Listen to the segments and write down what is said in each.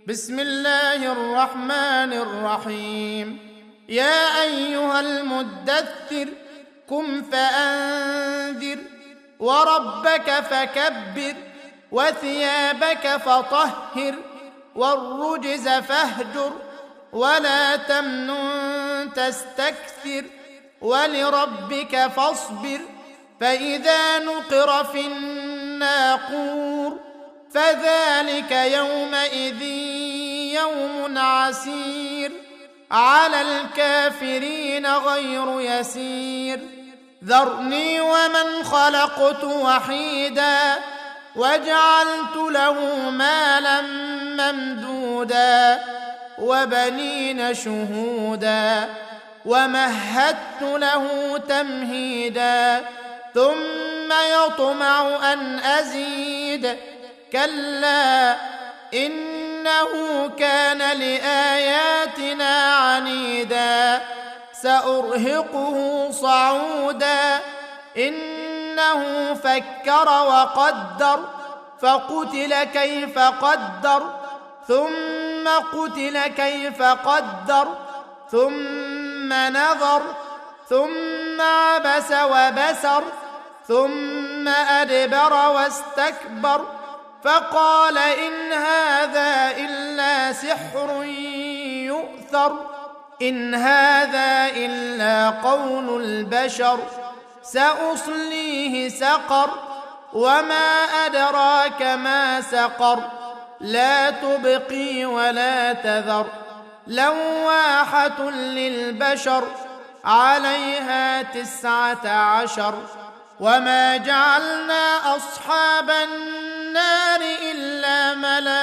بسم الله الرحمن الرحيم. يا أيها المدثر قم فأنذر وربك فكبر وثيابك فطهر والرجز فاهجر ولا تمنن تستكثر ولربك فاصبر. فإذا نقر في الناقور فذلك يومئذ يوم عسير على الكافرين غير يسير. ذرني ومن خلقت وحيدا وجعلت له مالا ممدودا وبنين شهودا ومهدت له تمهيدا ثم يطمع أن أزيد كلا إنه كان لآياتنا عنيدا سأرهقه صعودا إنه فكر وقدر فقتل كيف قدر ثم قتل كيف قدر ثم نظر ثم عبس وبسر ثم أدبر واستكبر فقال إن هذا إلا سحر يؤثر إن هذا إلا قول البشر سأصليه سقر وما أدراك ما سقر لا تبقي ولا تذر لواحة للبشر عليها 19 وما جعلنا أصحاب النار إلا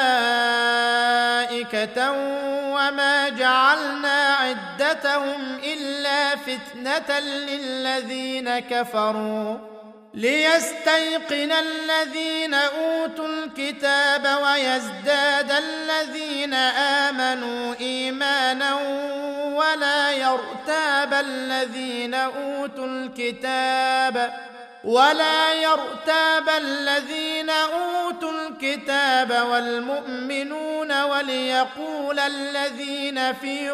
ملائكة وما جعلنا عدتهم إلا فتنة للذين كفروا ليستيقن الذين أوتوا الكتاب ويزداد الذين آمنوا إيمانا ولا يرتاب الذين أوتوا الكتاب والمؤمنون وليقول الذين في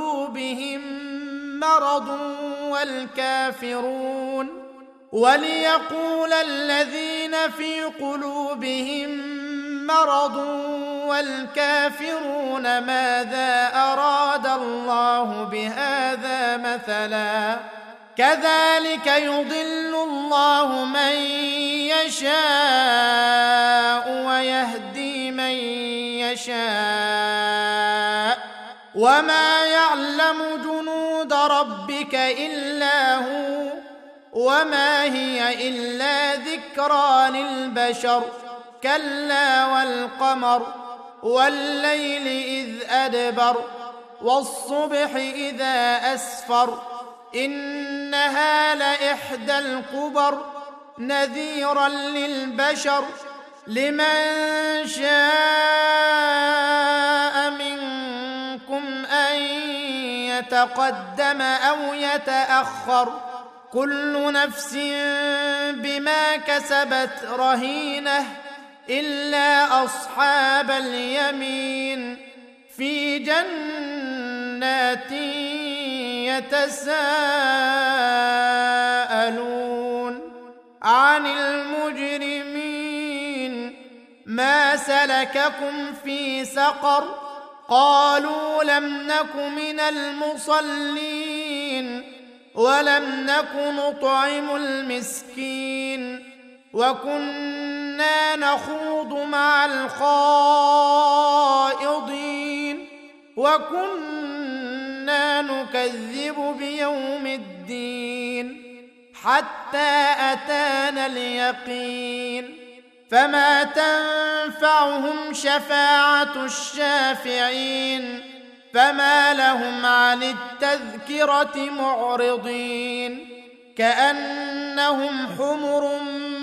قلوبهم مرض والكافرون ماذا أراد الله بهذا مثلا كذلك يضل الله من يشاء ويهدي من يشاء وما يعلم جنود ربك إلا هو وما هي إلا ذكرى للبشر كلا والقمر والليل إذ أدبر والصبح إذا أسفر إنها لإحدى الكبر نذيرا للبشر لمن شاء منكم أن يتقدم أو يتأخر كل نفس بما كسبت رهينة إلا أصحاب اليمين في جنات يتساءلون عن المجرمين ما سلككم في سقر قالوا لم نك من المصلين ولم نك نطعم المسكين وكنا نخوض مع الخائضين وكنا نكذب بيوم الدين حتى أتانا اليقين فما تنفعهم شفاعة الشافعين فما لهم عن التذكرة معرضين كأنهم حمر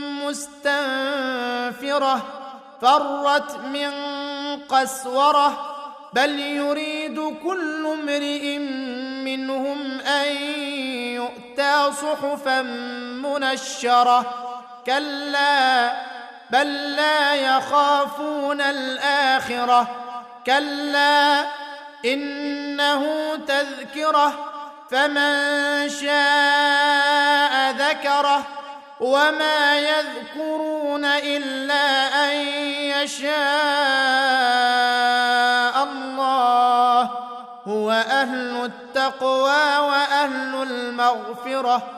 مستنفرة فرت من قسورة بل يريد كل امرئ منهم أن يؤتى صحفا منشرة كلا بل لا يخافون الآخرة كلا إنه تذكرة فمن شاء ذكره وما يذكرون إلا أن يشاء الله هو أهل التقوى وأهل المغفرة